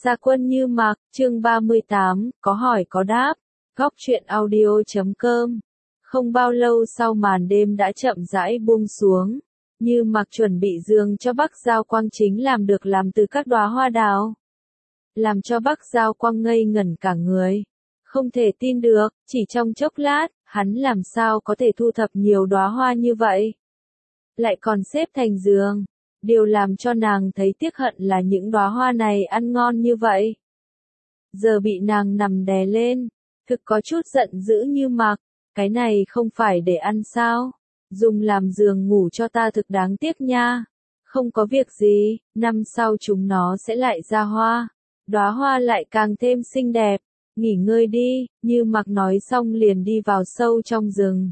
Gia Quân Như Mặc, chương 38, có hỏi có đáp. Góc truyện audio.com. Không bao lâu sau màn đêm đã chậm rãi buông xuống. Như Mặc chuẩn bị giường cho Bắc Giao Quang chính làm từ các đóa hoa đào. Làm cho Bắc Giao Quang ngây ngẩn cả người. Không thể tin được, chỉ trong chốc lát, hắn làm sao có thể thu thập nhiều đóa hoa như vậy. Lại còn xếp thành giường. Điều làm cho nàng thấy tiếc hận là những đóa hoa này ăn ngon như vậy. Giờ bị nàng nằm đè lên, thực có chút giận dữ Như Mặc, cái này không phải để ăn sao? Dùng làm giường ngủ cho ta thực đáng tiếc nha. Không có việc gì, năm sau chúng nó sẽ lại ra hoa. Đóa hoa lại càng thêm xinh đẹp. Nghỉ ngơi đi, Như Mặc nói xong liền đi vào sâu trong rừng.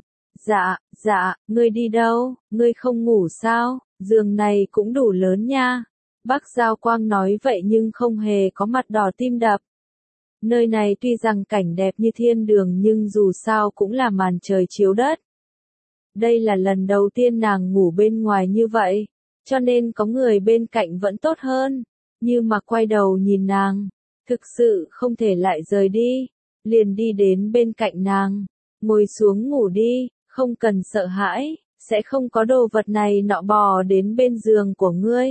Dạ, ngươi đi đâu, ngươi không ngủ sao? Giường này cũng đủ lớn nha. Bắc Giao Quang nói vậy nhưng không hề có mặt đỏ tim đập. Nơi này tuy rằng cảnh đẹp như thiên đường nhưng dù sao cũng là màn trời chiếu đất. Đây là lần đầu tiên nàng ngủ bên ngoài như vậy, cho nên có người bên cạnh vẫn tốt hơn. Như Mặc quay đầu nhìn nàng, thực sự không thể lại rời đi, liền đi đến bên cạnh nàng, ngồi xuống ngủ đi, không cần sợ hãi. Sẽ không có đồ vật này nọ bò đến bên giường của ngươi.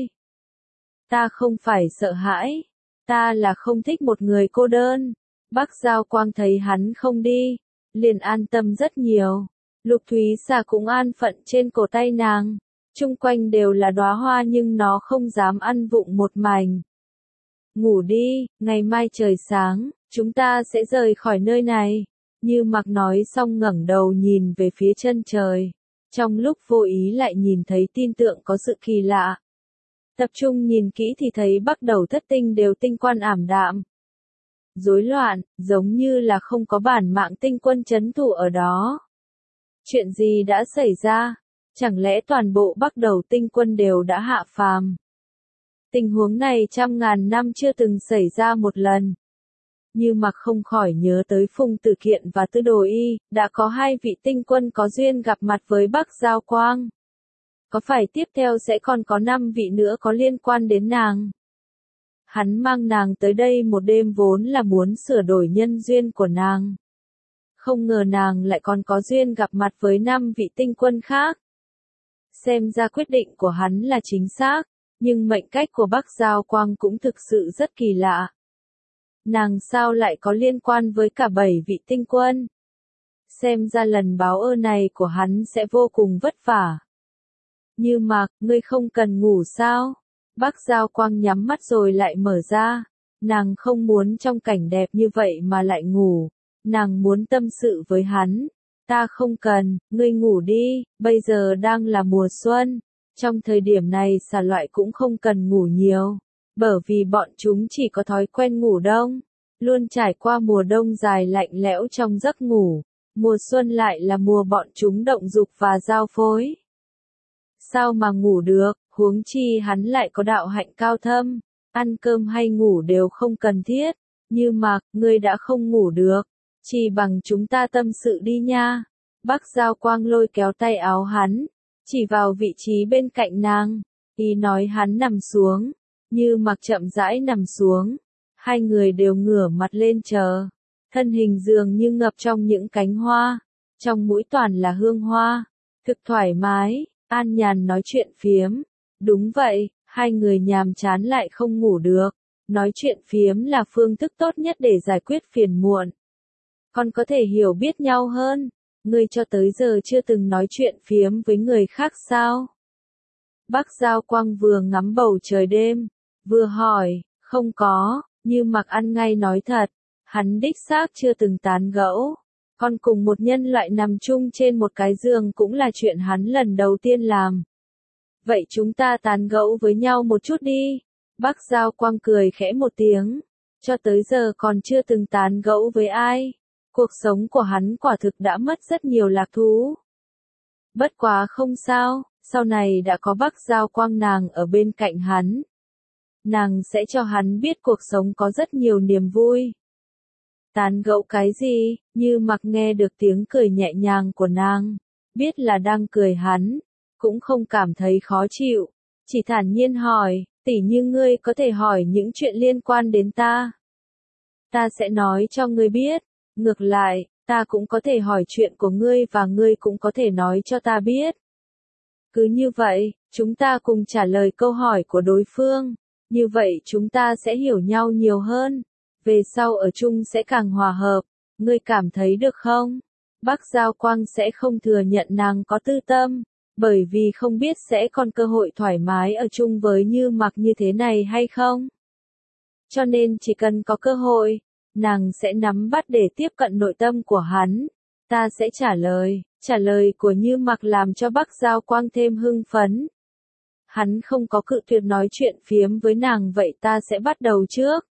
Ta không phải sợ hãi, ta là không thích một người cô đơn. Bắc Giao Quang thấy hắn không đi, liền an tâm rất nhiều. Lục Thúy Xà cũng an phận trên cổ tay nàng, chung quanh đều là đóa hoa nhưng nó không dám ăn vụng một mảnh. Ngủ đi, ngày mai trời sáng, chúng ta sẽ rời khỏi nơi này. Như Mặc nói xong ngẩng đầu nhìn về phía chân trời. Trong lúc vô ý lại nhìn thấy tin tượng có sự kỳ lạ. Tập trung nhìn kỹ thì thấy bắc đầu thất tinh đều tinh quan ảm đạm. Rối loạn, giống như là không có bản mạng tinh quân trấn thủ ở đó. Chuyện gì đã xảy ra? Chẳng lẽ toàn bộ bắc đầu tinh quân đều đã hạ phàm? Tình huống này trăm ngàn năm chưa từng xảy ra một lần. Như Mặc không khỏi nhớ tới Phùng Tử Kiện và Tư Đồ Y, đã có hai vị tinh quân có duyên gặp mặt với Bắc Giao Quang. Có phải tiếp theo sẽ còn có 5 vị nữa có liên quan đến nàng? Hắn mang nàng tới đây một đêm vốn là muốn sửa đổi nhân duyên của nàng. Không ngờ nàng lại còn có duyên gặp mặt với 5 vị tinh quân khác. Xem ra quyết định của hắn là chính xác, nhưng mệnh cách của Bắc Giao Quang cũng thực sự rất kỳ lạ. Nàng sao lại có liên quan với cả 7 vị tinh quân? Xem ra lần báo ơn này của hắn sẽ vô cùng vất vả. Như Mặc, ngươi không cần ngủ sao? Bắc Giao Quang nhắm mắt rồi lại mở ra. Nàng không muốn trong cảnh đẹp như vậy mà lại ngủ. Nàng muốn tâm sự với hắn. Ta không cần, ngươi ngủ đi, bây giờ đang là mùa xuân. Trong thời điểm này xà loại cũng không cần ngủ nhiều. Bởi vì bọn chúng chỉ có thói quen ngủ đông, luôn trải qua mùa đông dài lạnh lẽo trong giấc ngủ. Mùa xuân lại là mùa bọn chúng động dục và giao phối. Sao mà ngủ được, huống chi hắn lại có đạo hạnh cao thâm, ăn cơm hay ngủ đều không cần thiết. Như Mặc, ngươi đã không ngủ được, chỉ bằng chúng ta tâm sự đi nha. Bắc Giao Quang lôi kéo tay áo hắn, chỉ vào vị trí bên cạnh nàng, ý nói hắn nằm xuống. Như Mặc chậm rãi nằm xuống, hai người đều ngửa mặt lên chờ, thân hình dường như ngập trong những cánh hoa, trong mũi toàn là hương hoa, thực thoải mái, an nhàn nói chuyện phiếm. Đúng vậy, hai người nhàm chán lại không ngủ được, nói chuyện phiếm là phương thức tốt nhất để giải quyết phiền muộn. Còn có thể hiểu biết nhau hơn, ngươi cho tới giờ chưa từng nói chuyện phiếm với người khác sao? Bắc Giao Quang vừa ngắm bầu trời đêm, vừa hỏi, không có. Như Mặc ăn ngay nói thật, hắn đích xác chưa từng tán gẫu, còn cùng một nhân loại nằm chung trên một cái giường cũng là chuyện hắn lần đầu tiên làm. Vậy chúng ta tán gẫu với nhau một chút đi. Bắc Giao Quang cười khẽ một tiếng, cho tới giờ còn chưa từng tán gẫu với ai. Cuộc sống của hắn quả thực đã mất rất nhiều lạc thú. Bất quá không sao, sau này đã có Bắc Giao Quang nàng ở bên cạnh hắn. Nàng sẽ cho hắn biết cuộc sống có rất nhiều niềm vui. Tán gẫu cái gì? Như Mặc nghe được tiếng cười nhẹ nhàng của nàng, biết là đang cười hắn, cũng không cảm thấy khó chịu, chỉ thản nhiên hỏi, Tỉ như ngươi có thể hỏi những chuyện liên quan đến ta. Ta sẽ nói cho ngươi biết. Ngược lại, ta cũng có thể hỏi chuyện của ngươi và ngươi cũng có thể nói cho ta biết. Cứ như vậy, chúng ta cùng trả lời câu hỏi của đối phương. Như vậy chúng ta sẽ hiểu nhau nhiều hơn. Về sau ở chung sẽ càng hòa hợp. Ngươi cảm thấy được không? Bắc Giao Quang sẽ không thừa nhận nàng có tư tâm. Bởi vì không biết sẽ còn cơ hội thoải mái ở chung với Như Mặc như thế này hay không. Cho nên chỉ cần có cơ hội, nàng sẽ nắm bắt để tiếp cận nội tâm của hắn. Ta sẽ trả lời của Như Mặc làm cho Bắc Giao Quang thêm hưng phấn. Hắn không có cự tuyệt nói chuyện phiếm với nàng, vậy ta sẽ bắt đầu trước.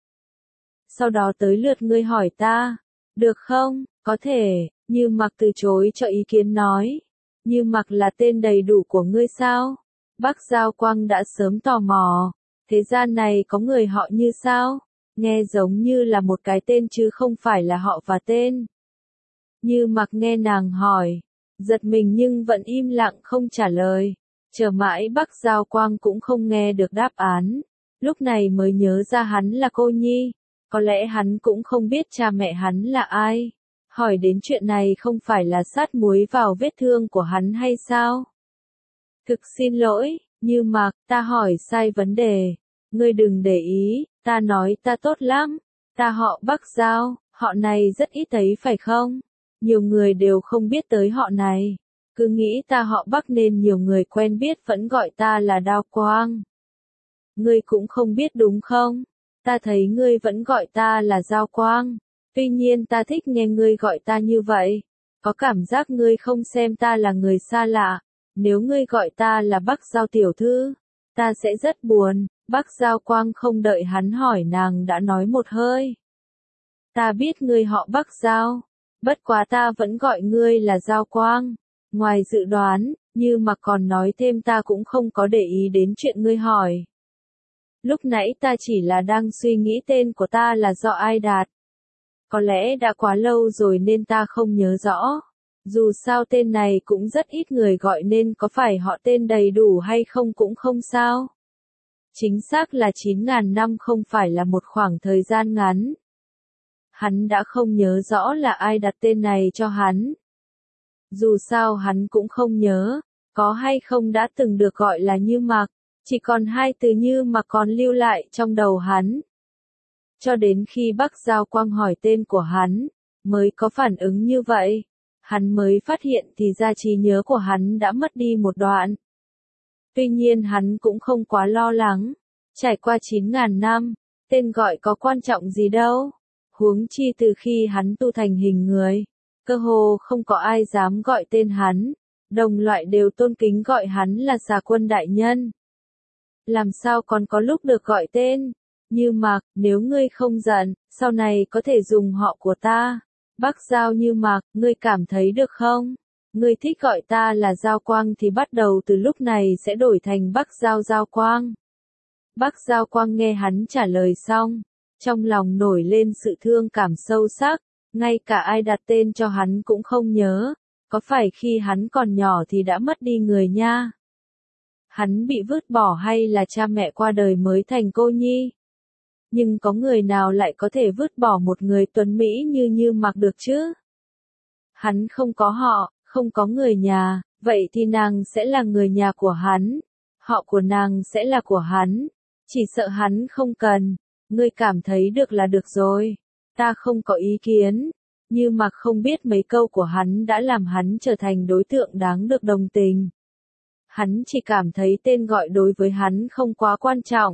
Sau đó tới lượt ngươi hỏi ta. Được không? Có thể. Như Mặc từ chối cho ý kiến nói. Như Mặc là tên đầy đủ của ngươi sao? Bắc Giao Quang đã sớm tò mò. Thế gian này có người họ Như sao? Nghe giống như là một cái tên chứ không phải là họ và tên. Như Mặc nghe nàng hỏi, giật mình nhưng vẫn im lặng không trả lời. Chờ mãi Bắc Giao Quang cũng không nghe được đáp án. Lúc này mới nhớ ra hắn là cô nhi. Có lẽ hắn cũng không biết cha mẹ hắn là ai. Hỏi đến chuyện này không phải là sát muối vào vết thương của hắn hay sao? Thực xin lỗi, Như Mặc, ta hỏi sai vấn đề. Ngươi đừng để ý, ta nói ta tốt lắm. Ta họ Bắc Giao, họ này rất ít thấy phải không? Nhiều người đều không biết tới họ này. Cứ nghĩ ta họ Bắc nên nhiều người quen biết vẫn gọi ta là Đao Quang. Ngươi cũng không biết đúng không? Ta thấy ngươi vẫn gọi ta là Giao Quang. Tuy nhiên ta thích nghe ngươi gọi ta như vậy. Có cảm giác ngươi không xem ta là người xa lạ. Nếu ngươi gọi ta là Bắc Giao tiểu thư, ta sẽ rất buồn. Bắc Giao Quang không đợi hắn hỏi nàng đã nói một hơi. Ta biết ngươi họ Bắc Giao. Bất quá ta vẫn gọi ngươi là Giao Quang. Ngoài dự đoán, Như Mặc còn nói thêm ta cũng không có để ý đến chuyện ngươi hỏi. Lúc nãy ta chỉ là đang suy nghĩ tên của ta là do ai đặt. Có lẽ đã quá lâu rồi nên ta không nhớ rõ. Dù sao tên này cũng rất ít người gọi nên có phải họ tên đầy đủ hay không cũng không sao. Chính xác là 9.000 năm không phải là một khoảng thời gian ngắn. Hắn đã không nhớ rõ là ai đặt tên này cho hắn. Dù sao hắn cũng không nhớ, có hay không đã từng được gọi là Như Mặc, chỉ còn hai từ Như Mặc còn lưu lại trong đầu hắn. Cho đến khi Bắc Giao Quang hỏi tên của hắn, mới có phản ứng như vậy. Hắn mới phát hiện thì ra trí nhớ của hắn đã mất đi một đoạn. Tuy nhiên hắn cũng không quá lo lắng. Trải qua 9.000 năm, tên gọi có quan trọng gì đâu. Huống chi từ khi hắn tu thành hình người, cơ hồ không có ai dám gọi tên hắn. Đồng loại đều tôn kính gọi hắn là Xà Quân đại nhân. Làm sao còn có lúc được gọi tên? Như Mặc, nếu ngươi không giận, sau này có thể dùng họ của ta. Bắc Giao Như Mặc, ngươi cảm thấy được không? Ngươi thích gọi ta là Giao Quang thì bắt đầu từ lúc này sẽ đổi thành Bắc Giao Giao Quang. Bắc Giao Quang nghe hắn trả lời xong, trong lòng nổi lên sự thương cảm sâu sắc, ngay cả ai đặt tên cho hắn cũng không nhớ, có phải khi hắn còn nhỏ thì đã mất đi người nha? Hắn bị vứt bỏ hay là cha mẹ qua đời mới thành cô nhi? Nhưng có người nào lại có thể vứt bỏ một người tuấn mỹ Như Mặc được chứ? Hắn không có họ, không có người nhà, vậy thì nàng sẽ là người nhà của hắn. Họ của nàng sẽ là của hắn. Chỉ sợ hắn không cần. Ngươi cảm thấy được là được rồi. Ta không có ý kiến. Như Mặc không biết mấy câu của hắn đã làm hắn trở thành đối tượng đáng được đồng tình. Hắn chỉ cảm thấy tên gọi đối với hắn không quá quan trọng.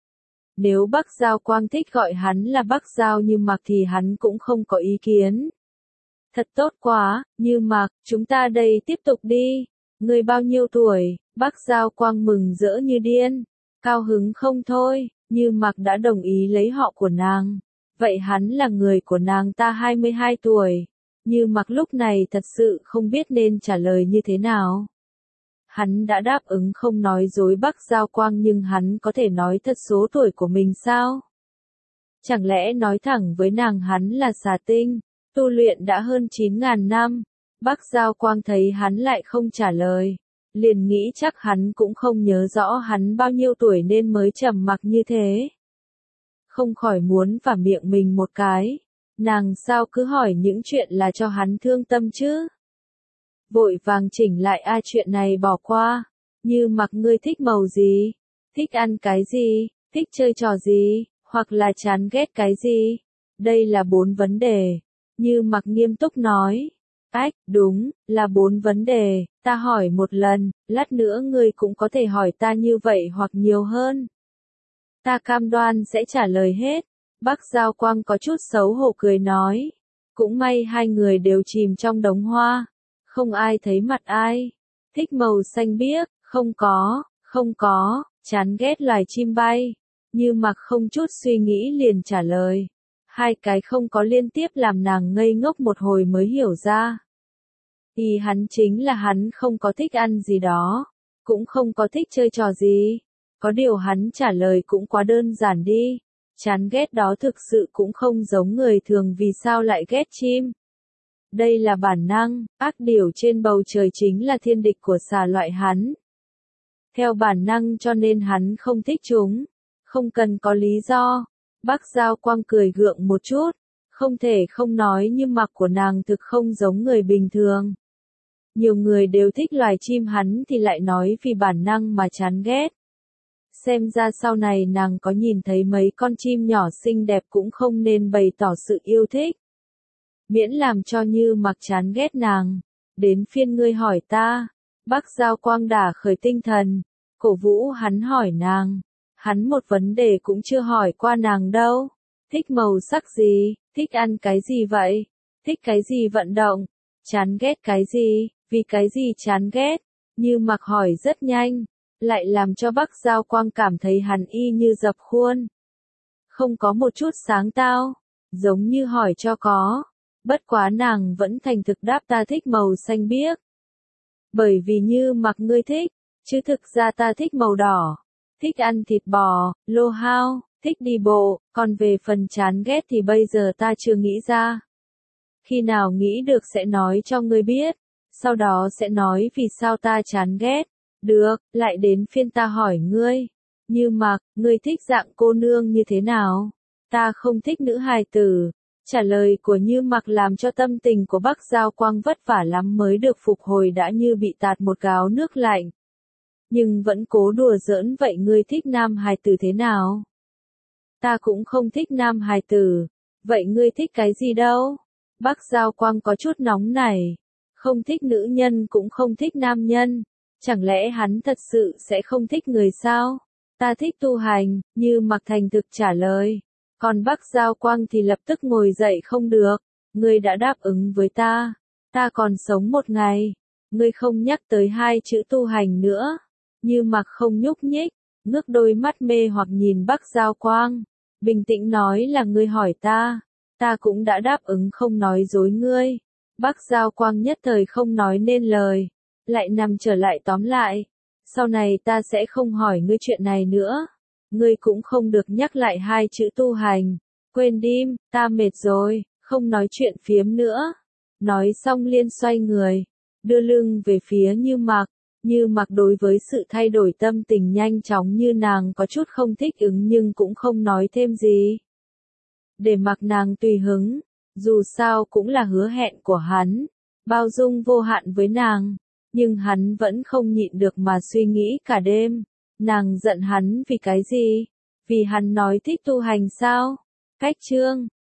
Nếu Bắc Giao Quang thích gọi hắn là Bắc Giao Như Mặc thì hắn cũng không có ý kiến. Thật tốt quá, Như Mặc, chúng ta đây tiếp tục đi. Ngươi bao nhiêu tuổi? Bắc Giao Quang mừng rỡ như điên. Cao hứng không thôi, Như Mặc đã đồng ý lấy họ của nàng. Vậy hắn là người của nàng ta 22 tuổi. Như Mặc lúc này thật sự không biết nên trả lời như thế nào. Hắn đã đáp ứng không nói dối Bắc Giao Quang nhưng hắn có thể nói thật số tuổi của mình sao? Chẳng lẽ nói thẳng với nàng hắn là xà tinh, tu luyện đã hơn 9.000 năm? Bắc Giao Quang thấy hắn lại không trả lời, liền nghĩ chắc hắn cũng không nhớ rõ hắn bao nhiêu tuổi nên mới trầm mặc như thế. Không khỏi muốn vả miệng mình một cái, nàng sao cứ hỏi những chuyện là cho hắn thương tâm chứ. Vội vàng chỉnh lại chuyện này bỏ qua, Như Mặc ngươi thích màu gì, thích ăn cái gì, thích chơi trò gì, hoặc là chán ghét cái gì. Đây là 4 vấn đề. Như Mặc nghiêm túc nói. Đúng, là 4 vấn đề, ta hỏi một lần, lát nữa ngươi cũng có thể hỏi ta như vậy hoặc nhiều hơn. Ta cam đoan sẽ trả lời hết. Bắc Giao Quang có chút xấu hổ cười nói. Cũng may hai người đều chìm trong đống hoa. Không ai thấy mặt ai. Thích màu xanh biếc, không có, chán ghét loài chim bay. Như Mặc không chút suy nghĩ liền trả lời. Hai cái không có liên tiếp làm nàng ngây ngốc một hồi mới hiểu ra. Ý hắn chính là hắn không có thích ăn gì đó, cũng không có thích chơi trò gì. Có điều hắn trả lời cũng quá đơn giản đi. Chán ghét đó thực sự cũng không giống người thường vì sao lại ghét chim. Đây là bản năng, ác điểu trên bầu trời chính là thiên địch của xà loại hắn. Theo bản năng cho nên hắn không thích chúng, không cần có lý do. Bắc Giao Quang cười gượng một chút, không thể không nói Như Mặc của nàng thực không giống người bình thường. Nhiều người đều thích loài chim hắn thì lại nói vì bản năng mà chán ghét. Xem ra sau này nàng có nhìn thấy mấy con chim nhỏ xinh đẹp cũng không nên bày tỏ sự yêu thích. Miễn làm cho Như Mặc chán ghét nàng. Đến phiên ngươi hỏi ta. Bắc Giao Quang đả khởi tinh thần, cổ vũ hắn hỏi nàng. Hắn một vấn đề cũng chưa hỏi qua nàng đâu. Thích màu sắc gì, thích ăn cái gì vậy, thích cái gì vận động, chán ghét cái gì, vì cái gì chán ghét. Như Mặc hỏi rất nhanh, lại làm cho Bắc Giao Quang cảm thấy hắn y như dập khuôn. Không có một chút sáng tao, giống như hỏi cho có. Bất quá nàng vẫn thành thực đáp ta thích màu xanh biếc. Bởi vì Như Mặc ngươi thích, chứ thực ra ta thích màu đỏ. Thích ăn thịt bò, lô hao, thích đi bộ, còn về phần chán ghét thì bây giờ ta chưa nghĩ ra. Khi nào nghĩ được sẽ nói cho ngươi biết, sau đó sẽ nói vì sao ta chán ghét. Được, lại đến phiên ta hỏi ngươi. Như Mặc, ngươi thích dạng cô nương như thế nào? Ta không thích nữ hài tử. Trả lời của Như Mặc làm cho tâm tình của Bắc Giao Quang vất vả lắm mới được phục hồi đã như bị tạt một gáo nước lạnh. Nhưng vẫn cố đùa giỡn vậy ngươi thích nam hài tử thế nào? Ta cũng không thích nam hài tử. Vậy ngươi thích cái gì đâu? Bắc Giao Quang có chút nóng này. Không thích nữ nhân cũng không thích nam nhân. Chẳng lẽ hắn thật sự sẽ không thích người sao? Ta thích tu hành, Như Mặc thành thực trả lời. Còn Bắc Giao Quang thì lập tức ngồi dậy không được. Ngươi đã đáp ứng với ta. Ta còn sống một ngày. Ngươi không nhắc tới 2 chữ tu hành nữa. Như Mặc không nhúc nhích, ngước đôi mắt mê hoặc nhìn Bắc Giao Quang. Bình tĩnh nói là ngươi hỏi ta. Ta cũng đã đáp ứng không nói dối ngươi. Bắc Giao Quang nhất thời không nói nên lời. Lại nằm trở lại tóm lại. Sau này ta sẽ không hỏi ngươi chuyện này nữa. Ngươi cũng không được nhắc lại 2 chữ tu hành. Quên đi, ta mệt rồi, không nói chuyện phiếm nữa. Nói xong liên xoay người, đưa lưng về phía Như Mặc. Như Mặc đối với sự thay đổi tâm tình nhanh chóng như nàng có chút không thích ứng nhưng cũng không nói thêm gì. Để mặc nàng tùy hứng, dù sao cũng là hứa hẹn của hắn, bao dung vô hạn với nàng. Nhưng hắn vẫn không nhịn được mà suy nghĩ cả đêm. Nàng giận hắn vì cái gì? Vì hắn nói thích tu hành sao? Cách chương